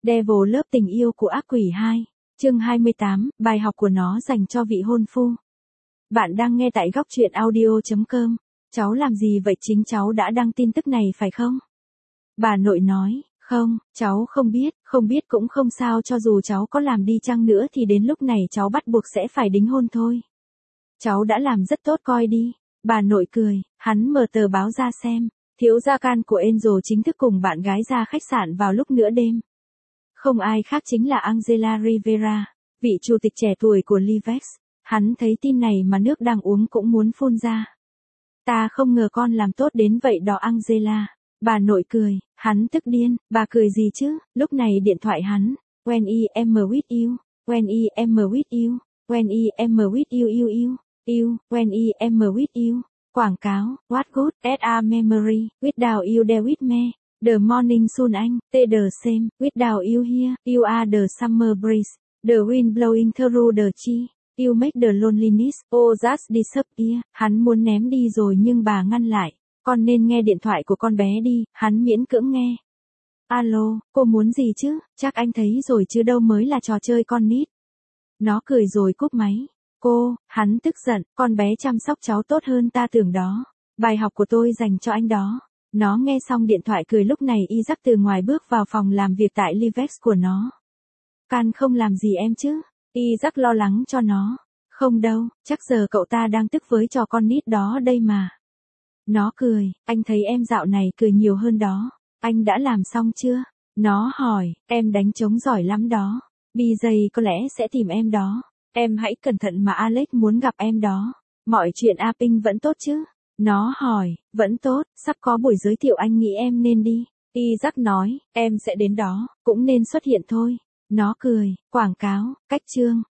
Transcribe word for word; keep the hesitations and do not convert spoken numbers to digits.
Devil Love tình yêu của ác quỷ hai, chương hai mươi tám, bài học của nó dành cho vị hôn phu. Bạn đang nghe tại góc truyện audio chấm com. Cháu làm gì vậy, chính cháu đã đăng tin tức này phải không? Bà nội nói, không, cháu không biết, không biết cũng không sao, cho dù cháu có làm đi chăng nữa thì đến lúc này cháu bắt buộc sẽ phải đính hôn thôi. Cháu đã làm rất tốt, coi đi. Bà nội cười, hắn mở tờ báo ra xem. Thiếu gia can của Angel chính thức cùng bạn gái ra khách sạn vào lúc nửa đêm. Không ai khác chính là Angela Rivera, vị chủ tịch trẻ tuổi của Livex. Hắn thấy tin này mà nước đang uống cũng muốn phun ra. Ta không ngờ con làm tốt đến vậy đó Angela. Bà nội cười, hắn tức điên, bà cười gì chứ, lúc này điện thoại hắn. When I am with you, when I am with you, when I am with you you you, you, when I am with you. Quảng cáo, what good as a memory, without you there with me. The morning sun anh, the the same, without you here, you are the summer breeze, the wind blowing through the tree, you make the loneliness, oh just disappear. Hắn muốn ném đi rồi nhưng bà ngăn lại, con nên nghe điện thoại của con bé đi, hắn miễn cưỡng nghe. Alo, cô muốn gì chứ, chắc anh thấy rồi chứ đâu mới là trò chơi con nít. Nó cười rồi cúp máy. Cô, hắn tức giận, con bé chăm sóc cháu tốt hơn ta tưởng đó. Bài học của tôi dành cho anh đó. Nó nghe xong điện thoại cười, lúc này Isaac từ ngoài bước vào phòng làm việc tại Livex của nó. Can không làm gì em chứ? Isaac lo lắng cho nó. Không đâu, chắc giờ cậu ta đang tức với trò con nít đó đây mà. Nó cười, anh thấy em dạo này cười nhiều hơn đó. Anh đã làm xong chưa? Nó hỏi, em đánh trống giỏi lắm đó. bê jay có lẽ sẽ tìm em đó. Em hãy cẩn thận mà Alex muốn gặp em đó. Mọi chuyện A Pink vẫn tốt chứ? Nó hỏi, vẫn tốt, sắp có buổi giới thiệu, anh nghĩ em nên đi. Isaac nói, em sẽ đến đó, cũng nên xuất hiện thôi. Nó cười, quảng cáo, cách chương.